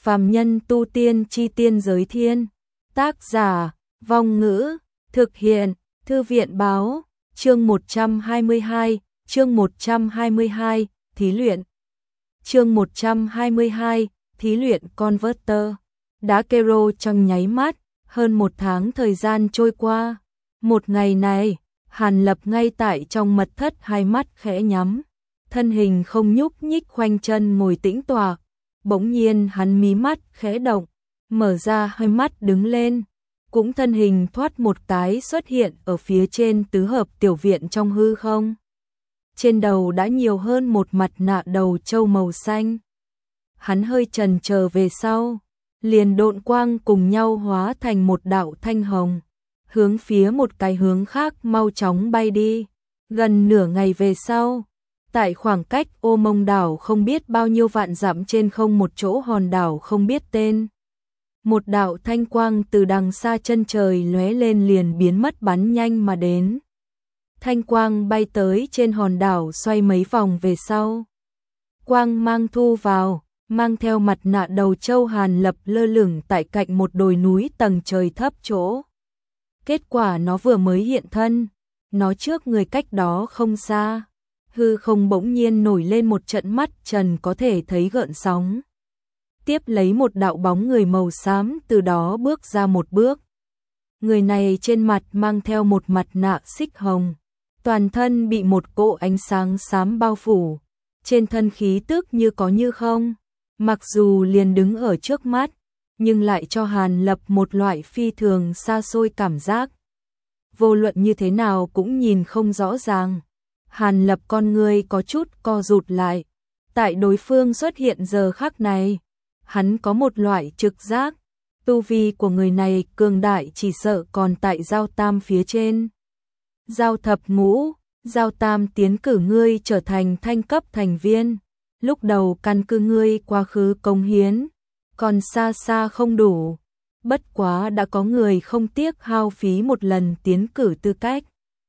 Phàm nhân tu tiên chi tiên giới thiên. Tác giả, Vong Ngữ, thực hiện, Thư viện báo, chương 122, thí luyện. Chương 122, thí luyện Converter. Đá Kero trong nháy mắt, hơn một tháng thời gian trôi qua. Một ngày này, Hàn Lập ngay tại trong mật thất hai mắt khẽ nhắm. Thân hình không nhúc nhích khoanh chân ngồi tĩnh tọa. Bỗng nhiên hắn mí mắt khẽ động, mở ra hai mắt đứng lên. Cũng thân hình thoát một cái xuất hiện ở phía trên tứ hợp tiểu viện trong hư không. Trên đầu đã nhiều hơn một mặt nạ đầu trâu màu xanh. Hắn hơi chần chờ về sau, liền độn quang cùng nhau hóa thành một đạo thanh hồng, hướng phía một cái hướng khác mau chóng bay đi. Gần nửa ngày về sau, tại khoảng cách Ô Mông đảo không biết bao nhiêu vạn dặm trên không một chỗ hòn đảo không biết tên. Một đạo thanh quang từ đằng xa chân trời lóe lên liền biến mất bắn nhanh mà đến. Thanh quang bay tới trên hòn đảo xoay mấy vòng về sau. Quang mang thu vào, mang theo mặt nạ đầu trâu Hàn Lập lơ lửng tại cạnh một đồi núi tầng trời thấp chỗ. Kết quả nó vừa mới hiện thân, nó trước người cách đó không xa. Hư không bỗng nhiên nổi lên một trận mắt trần có thể thấy gợn sóng. Tiếp lấy một đạo bóng người màu xám từ đó bước ra một bước. Người này trên mặt mang theo một mặt nạ xích hồng, toàn thân bị một cỗ ánh sáng xám bao phủ, trên thân khí tức như có như không. Mặc dù liền đứng ở trước mắt, nhưng lại cho Hàn Lập một loại phi thường xa xôi cảm giác. Vô luận như thế nào cũng nhìn không rõ ràng. Hàn Lập con người có chút co rụt lại. Tại đối phương xuất hiện giờ khắc này, hắn có một loại trực giác. Tu vi của người này cường đại chỉ sợ còn tại giao tam phía trên. Giao thập ngũ, giao tam tiến cử ngươi trở thành thanh cấp thành viên. Lúc đầu căn cứ ngươi quá khứ công hiến, còn xa xa không đủ. Bất quá đã có người không tiếc hao phí một lần tiến cử tư cách.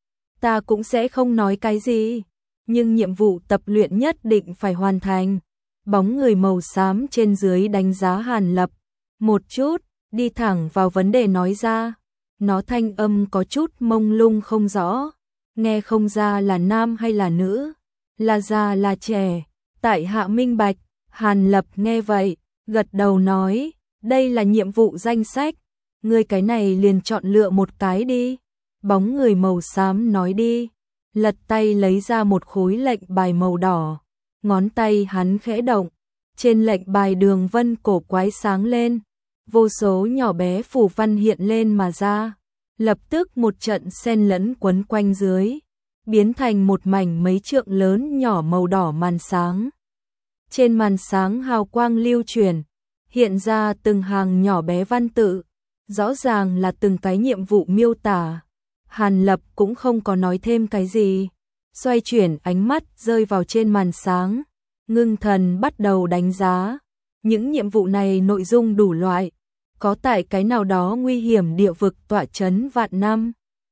Ta cũng sẽ không nói cái gì, nhưng nhiệm vụ tập luyện nhất định phải hoàn thành. Bóng người màu xám trên dưới đánh giá Hàn Lập một chút, đi thẳng vào vấn đề nói ra. Nó thanh âm có chút mông lung không rõ, nghe không ra là nam hay là nữ, là già là trẻ. Tại hạ minh bạch. Hàn Lập nghe vậy, gật đầu nói, đây là nhiệm vụ danh sách, ngươi cái này liền chọn lựa một cái đi. Bóng người màu xám nói đi, lật tay lấy ra một khối lệnh bài màu đỏ, ngón tay hắn khẽ động, trên lệnh bài đường vân cổ quái sáng lên, vô số nhỏ bé phù văn hiện lên mà ra, lập tức một trận xen lẫn quấn quanh dưới, biến thành một mảnh mấy trượng lớn nhỏ màu đỏ màn sáng. Trên màn sáng hào quang lưu chuyển, hiện ra từng hàng nhỏ bé văn tự, rõ ràng là từng cái nhiệm vụ miêu tả. Hàn Lập cũng không có nói thêm cái gì, xoay chuyển ánh mắt rơi vào trên màn sáng, ngưng thần bắt đầu đánh giá. Những nhiệm vụ này nội dung đủ loại, có tại cái nào đó nguy hiểm địa vực tọa chấn vạn năm,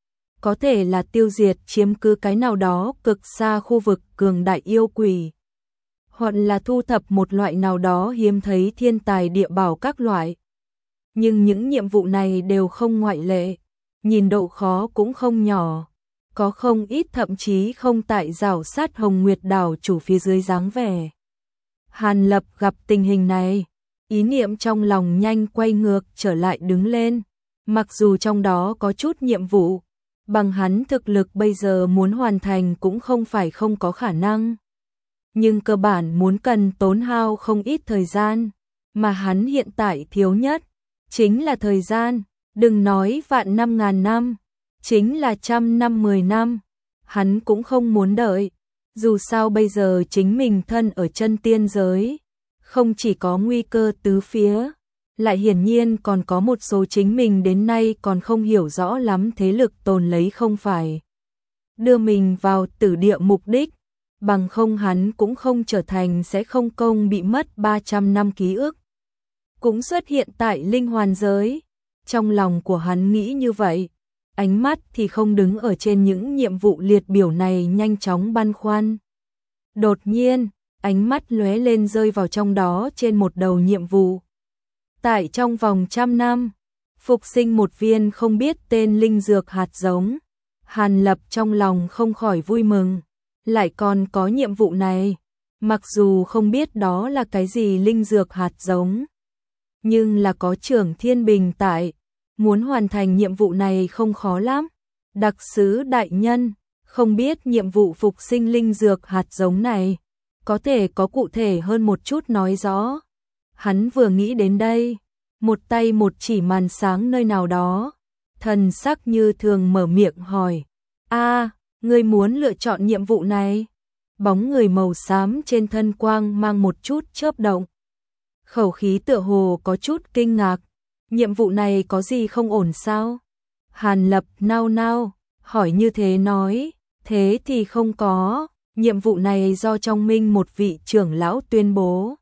có thể là tiêu diệt chiếm cứ cái nào đó cực xa khu vực cường đại yêu quỷ, hoặc là thu thập một loại nào đó hiếm thấy thiên tài địa bảo các loại. Nhưng những nhiệm vụ này đều không ngoại lệ, nhìn độ khó cũng không nhỏ, có không ít thậm chí không tại rào sát Hồng Nguyệt đảo chủ phía dưới dáng vẻ. Hàn Lập gặp tình hình này, ý niệm trong lòng nhanh quay ngược trở lại đứng lên. Mặc dù trong đó có chút nhiệm vụ, bằng hắn thực lực bây giờ muốn hoàn thành cũng không phải không có khả năng. Nhưng cơ bản muốn cần tốn hao không ít thời gian, mà hắn hiện tại thiếu nhất chính là thời gian. Đừng nói vạn năm ngàn năm, chính là trăm năm 10 năm, hắn cũng không muốn đợi. Dù sao bây giờ chính mình thân ở chân tiên giới, không chỉ có nguy cơ tứ phía, lại hiển nhiên còn có một số chính mình đến nay còn không hiểu rõ lắm thế lực tồn lấy không phải đưa mình vào tử địa mục đích, bằng không hắn cũng không trở thành sẽ không công bị mất 300 năm ký ức. Cũng xuất hiện tại linh hoàn giới. Trong lòng của hắn nghĩ như vậy, ánh mắt thì không đứng ở trên những nhiệm vụ liệt biểu này nhanh chóng băn khoăn. Đột nhiên, ánh mắt lóe lên rơi vào trong đó trên một đầu nhiệm vụ. Tại trong vòng 100 năm, phục sinh một viên không biết tên linh dược hạt giống. Hàn Lập trong lòng không khỏi vui mừng, lại còn có nhiệm vụ này. Mặc dù không biết đó là cái gì linh dược hạt giống, nhưng là có Trưởng Thiên Bình tại, muốn hoàn thành nhiệm vụ này không khó lắm. Đặc sứ đại nhân, không biết nhiệm vụ phục sinh linh dược hạt giống này, có thể có cụ thể hơn một chút nói rõ. Hắn vừa nghĩ đến đây, một tay một chỉ màn sáng nơi nào đó, thần sắc như thường mở miệng hỏi, ngươi muốn lựa chọn nhiệm vụ này? Bóng người màu xám trên thân quang mang một chút chớp động. Khẩu khí tựa hồ có chút kinh ngạc, nhiệm vụ này có gì không ổn sao? Hàn Lập nao nao, hỏi như thế nói, thế thì không có, nhiệm vụ này do trong minh một vị trưởng lão tuyên bố.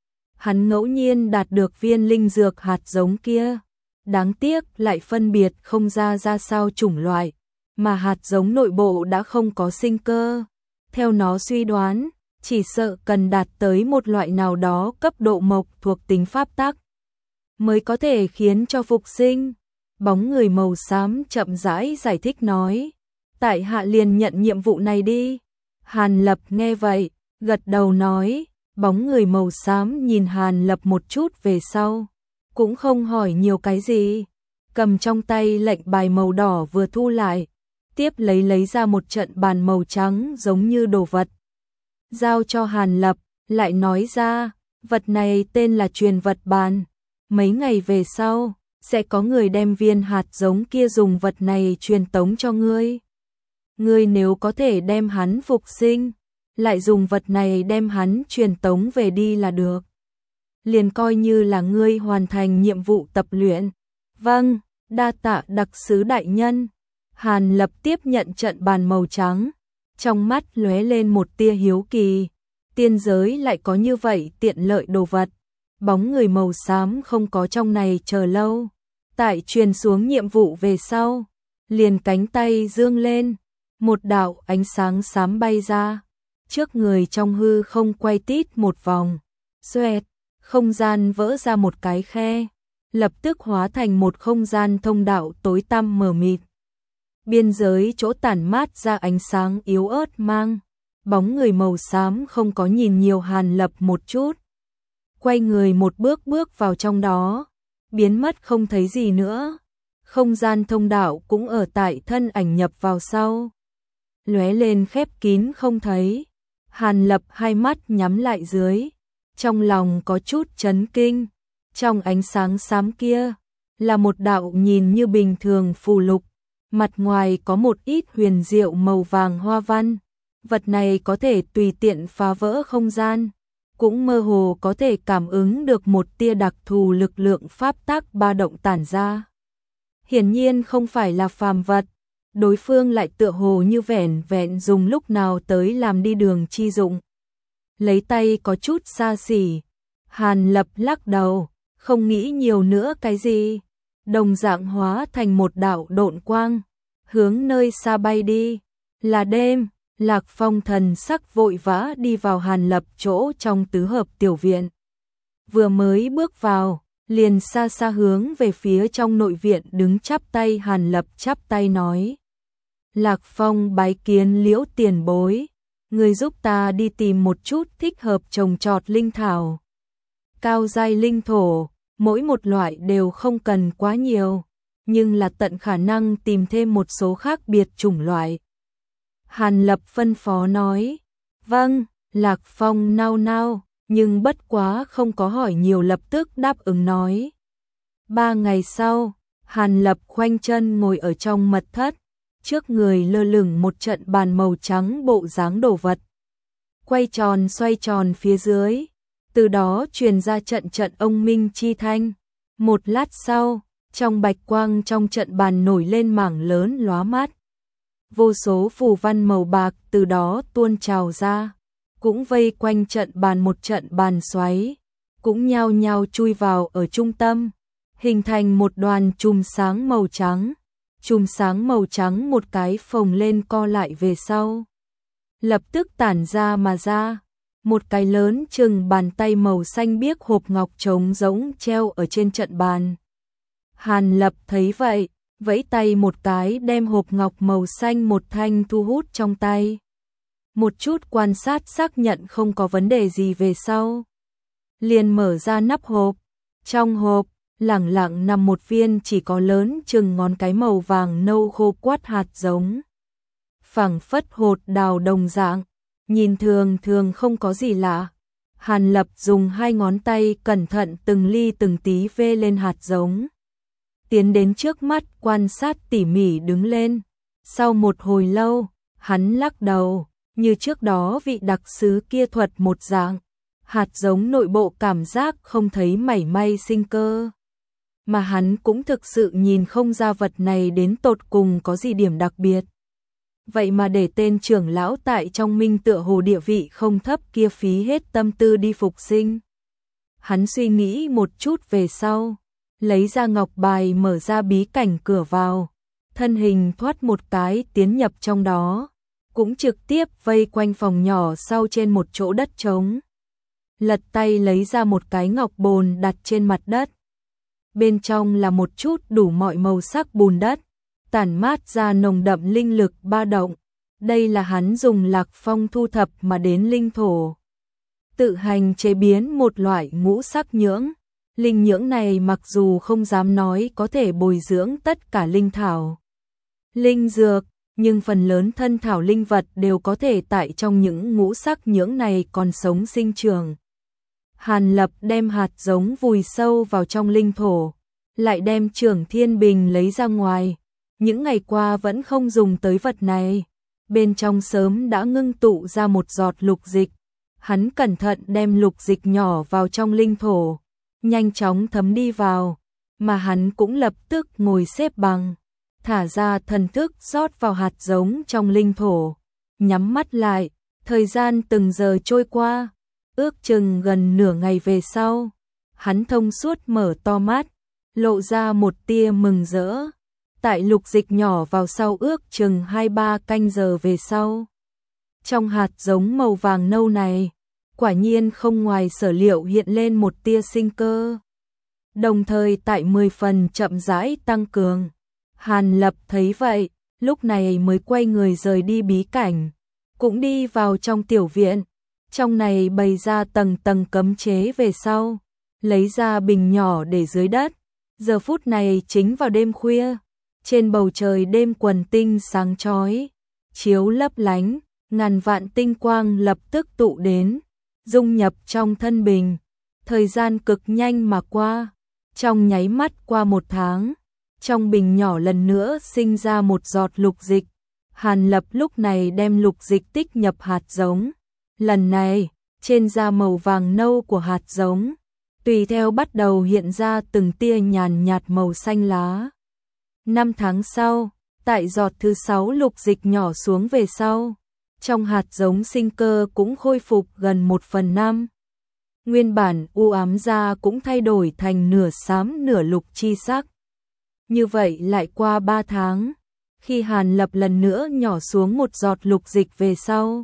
Hắn ngẫu nhiên đạt được viên linh dược hạt giống kia, đáng tiếc lại phân biệt không ra sao chủng loại, mà hạt giống nội bộ đã không có sinh cơ. Theo nó suy đoán, chỉ sợ cần đạt tới một loại nào đó cấp độ mộc thuộc tính pháp tắc, mới có thể khiến cho phục sinh. Bóng người màu xám chậm rãi giải thích nói, tại hạ liền nhận nhiệm vụ này đi. Hàn Lập nghe vậy, gật đầu nói, bóng người màu xám nhìn Hàn Lập một chút về sau, cũng không hỏi nhiều cái gì, cầm trong tay lệnh bài màu đỏ vừa thu lại, tiếp lấy ra một trận bàn màu trắng giống như đồ vật, giao cho Hàn Lập, lại nói ra, vật này tên là truyền vật bàn, mấy ngày về sau, sẽ có người đem viên hạt giống kia dùng vật này truyền tống cho ngươi. Ngươi nếu có thể đem hắn phục sinh, lại dùng vật này đem hắn truyền tống về đi là được. Liền coi như là ngươi hoàn thành nhiệm vụ tập luyện. Vâng, đa tạ đặc sứ đại nhân. Hàn Lập tiếp nhận trận bàn màu trắng, trong mắt lóe lên một tia hiếu kỳ. Tiên giới lại có như vậy tiện lợi đồ vật. Bóng người màu xám không có trong này chờ lâu. Tại truyền xuống nhiệm vụ về sau, liền cánh tay dương lên, một đạo ánh sáng xám bay ra, trước người trong hư không quay tít một vòng, xoẹt, không gian vỡ ra một cái khe, lập tức hóa thành một không gian thông đạo tối tăm mờ mịt. Biên giới chỗ tản mát ra ánh sáng yếu ớt mang, bóng người màu xám không có nhìn nhiều Hàn Lập một chút, quay người một bước bước vào trong đó, biến mất không thấy gì nữa. Không gian thông đạo cũng ở tại thân ảnh nhập vào sau, lóe lên khép kín không thấy. Hàn Lập hai mắt nhắm lại dưới, trong lòng có chút chấn kinh. Trong ánh sáng xám kia là một đạo nhìn như bình thường phù lục, mặt ngoài có một ít huyền diệu màu vàng hoa văn. Vật này có thể tùy tiện phá vỡ không gian, cũng mơ hồ có thể cảm ứng được một tia đặc thù lực lượng pháp tắc ba động tản ra. Hiển nhiên không phải là phàm vật, đối phương lại tựa hồ như vẻn vẹn dùng lúc nào tới làm đi đường chi dụng. Lấy tay có chút xa xỉ, Hàn Lập lắc đầu, không nghĩ nhiều nữa cái gì, đồng dạng hóa thành một đạo độn quang, hướng nơi xa bay đi. Là đêm, Lạc Phong thần sắc vội vã đi vào Hàn Lập chỗ trong tứ hợp tiểu viện. Vừa mới bước vào, liền xa xa hướng về phía trong nội viện đứng chắp tay. Hàn Lập chắp tay nói, Lạc Phong bái kiến Liễu tiền bối, người giúp ta đi tìm một chút thích hợp trồng trọt linh thảo. Cao giai linh thổ, mỗi một loại đều không cần quá nhiều, nhưng là tận khả năng tìm thêm một số khác biệt chủng loại. Hàn Lập phân phó nói, vâng. Lạc Phong nao nao, nhưng bất quá không có hỏi nhiều, lập tức đáp ứng nói. 3 ngày sau, Hàn Lập khoanh chân ngồi ở trong mật thất, trước người lơ lửng một trận bàn màu trắng bộ dáng đồ vật. Quay tròn xoay tròn phía dưới, từ đó truyền ra trận trận ông minh chi thanh. Một lát sau, trong bạch quang trong trận bàn nổi lên mảng lớn lóa mắt. Vô số phù văn màu bạc từ đó tuôn trào ra, cũng vây quanh trận bàn một trận bàn xoáy, cũng nhao nhao chui vào ở trung tâm, hình thành một đoàn chùm sáng màu trắng. Chùm sáng màu trắng một cái phồng lên co lại về sau, lập tức tản ra mà ra. một cái lớn chừng bàn tay màu xanh biếc hộp ngọc trống rỗng treo ở trên trận bàn. Hàn Lập thấy vậy, vẫy tay một cái đem hộp ngọc màu xanh một thanh thu hút trong tay. Một chút quan sát xác nhận không có vấn đề gì về sau. Liền mở ra nắp hộp. Trong hộp, lẳng lặng nằm một viên chỉ có lớn chừng ngón cái màu vàng nâu khô quắt hạt giống. Phảng phất hột đào đồng dạng, nhìn thường thường không có gì lạ. Hàn Lập dùng hai ngón tay cẩn thận từng ly từng tí vê lên hạt giống. Tiến đến trước mắt quan sát tỉ mỉ đứng lên. Sau một hồi lâu, hắn lắc đầu, như trước đó vị đặc sứ kia thuật một dạng. Hạt giống nội bộ cảm giác không thấy mảy may sinh cơ. Mà hắn cũng thực sự nhìn không ra vật này đến tột cùng có gì điểm đặc biệt. Vậy mà để tên trưởng lão tại trong minh tựa hồ địa vị không thấp kia phí hết tâm tư đi phục sinh. Hắn suy nghĩ một chút về sau, lấy ra ngọc bài mở ra bí cảnh cửa vào, thân hình thoát một cái tiến nhập trong đó, cũng trực tiếp vây quanh phòng nhỏ sau trên một chỗ đất trống. Lật tay lấy ra một cái ngọc bồn đặt trên mặt đất. Bên trong là một chút đủ mọi màu sắc bùn đất, tản mát ra nồng đậm linh lực ba động. Đây là hắn dùng Lạc Phong thu thập mà đến linh thổ. Tự hành chế biến một loại ngũ sắc nhưỡng. Linh nhưỡng này mặc dù không dám nói có thể bồi dưỡng tất cả linh thảo, linh dược, nhưng phần lớn thân thảo linh vật đều có thể tại trong những ngũ sắc nhưỡng này còn sống sinh trưởng. Hàn Lập đem hạt giống vùi sâu vào trong linh thổ, lại đem Trưởng Thiên Bình lấy ra ngoài. Những ngày qua vẫn không dùng tới vật này, bên trong sớm đã ngưng tụ ra một giọt lục dịch. Hắn cẩn thận đem lục dịch nhỏ vào trong linh thổ, nhanh chóng thấm đi vào, mà hắn cũng lập tức ngồi xếp bằng, thả ra thần thức rót vào hạt giống trong linh thổ, nhắm mắt lại. Thời gian từng giờ trôi qua, ước chừng gần nửa ngày về sau, hắn thông suốt mở to mắt, lộ ra một tia mừng rỡ. Tại lục dịch nhỏ vào sau ước chừng 2-3 canh giờ về sau, trong hạt giống màu vàng nâu này, quả nhiên không ngoài sở liệu hiện lên một tia sinh cơ, đồng thời tại 10 phần chậm rãi tăng cường. Hàn Lập thấy vậy, lúc này mới quay người rời đi bí cảnh, cũng đi vào trong tiểu viện. Trong này bày ra tầng tầng cấm chế về sau, lấy ra bình nhỏ để dưới đất. Giờ phút này chính vào đêm khuya, trên bầu trời đêm quần tinh sáng chói, chiếu lấp lánh, ngàn vạn tinh quang lập tức tụ đến, dung nhập trong thân bình. Thời gian cực nhanh mà qua, trong nháy mắt qua 1 tháng, trong bình nhỏ lần nữa sinh ra một giọt lục dịch. Hàn Lập lúc này đem lục dịch tích nhập hạt giống. Lần này, trên da màu vàng nâu của hạt giống, tùy theo bắt đầu hiện ra từng tia nhàn nhạt màu xanh lá. 5 tháng sau, tại giọt thứ 6 lục dịch nhỏ xuống về sau, trong hạt giống sinh cơ cũng khôi phục gần 1/5. Nguyên bản u ám da cũng thay đổi thành nửa xám nửa lục chi sắc. Như vậy lại qua 3 tháng, khi Hàn Lập lần nữa nhỏ xuống một giọt lục dịch về sau.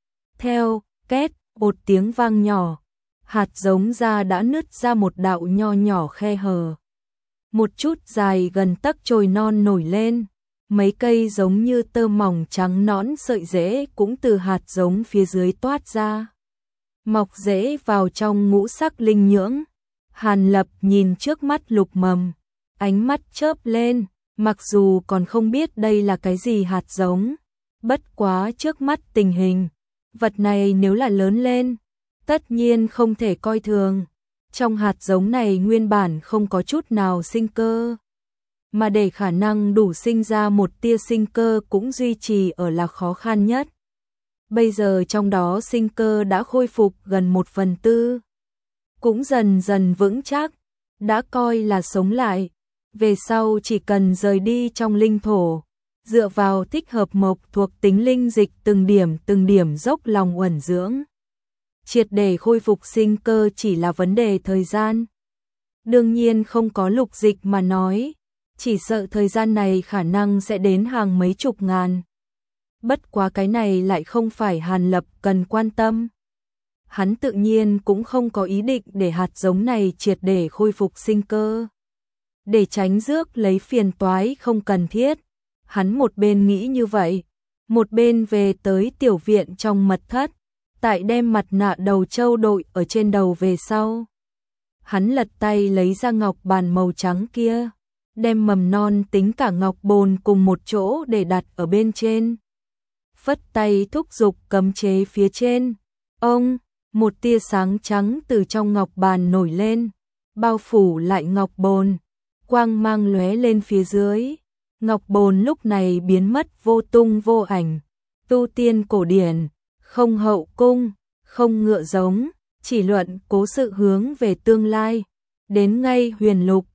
Theo két một tiếng vang nhỏ, hạt giống da đã nứt ra một đạo nho nhỏ khe hở. Một chút dài gần tấc chồi non nổi lên, mấy cây giống như tơ mỏng trắng nõn sợi rễ cũng từ hạt giống phía dưới toát ra, mọc rễ vào trong ngũ sắc linh nhưỡng. Hàn Lập nhìn trước mắt lục mầm, ánh mắt chớp lên, mặc dù còn không biết đây là cái gì hạt giống, bất quá trước mắt tình hình, vật này nếu là lớn lên, tất nhiên không thể coi thường. Trong hạt giống này nguyên bản không có chút nào sinh cơ, mà để khả năng đủ sinh ra một tia sinh cơ cũng duy trì ở là khó khăn nhất. Bây giờ trong đó sinh cơ đã khôi phục gần 1/4, cũng dần dần vững chắc, đã coi là sống lại. Về sau chỉ cần rời đi trong linh thổ, dựa vào thích hợp mộc thuộc tính linh dịch từng điểm dốc lòng uẩn dưỡng, triệt để khôi phục sinh cơ chỉ là vấn đề thời gian. Đương nhiên không có lục dịch mà nói, chỉ sợ thời gian này khả năng sẽ đến hàng mấy chục ngàn. Bất quá cái này lại không phải Hàn Lập cần quan tâm. hắn tự nhiên cũng không có ý định để hạt giống này triệt để khôi phục sinh cơ. Để tránh rước lấy phiền toái không cần thiết, hắn một bên nghĩ như vậy, một bên về tới tiểu viện trong mật thất, tại đem mặt nạ đầu trâu đội ở trên đầu về sau. Hắn lật tay lấy ra ngọc bàn màu trắng kia, đem mầm non tính cả ngọc bồn cùng một chỗ để đặt ở bên trên. Phất tay thúc giục cấm chế phía trên. Ông, một tia sáng trắng từ trong ngọc bàn nổi lên, bao phủ lại ngọc bồn, quang mang lóe lên phía dưới. Ngọc bồn lúc này biến mất vô tung vô ảnh. Tu tiên cổ điển, không hậu cung, không ngựa giống, chỉ luận cố sự hướng về tương lai. Đến ngay huyền lục,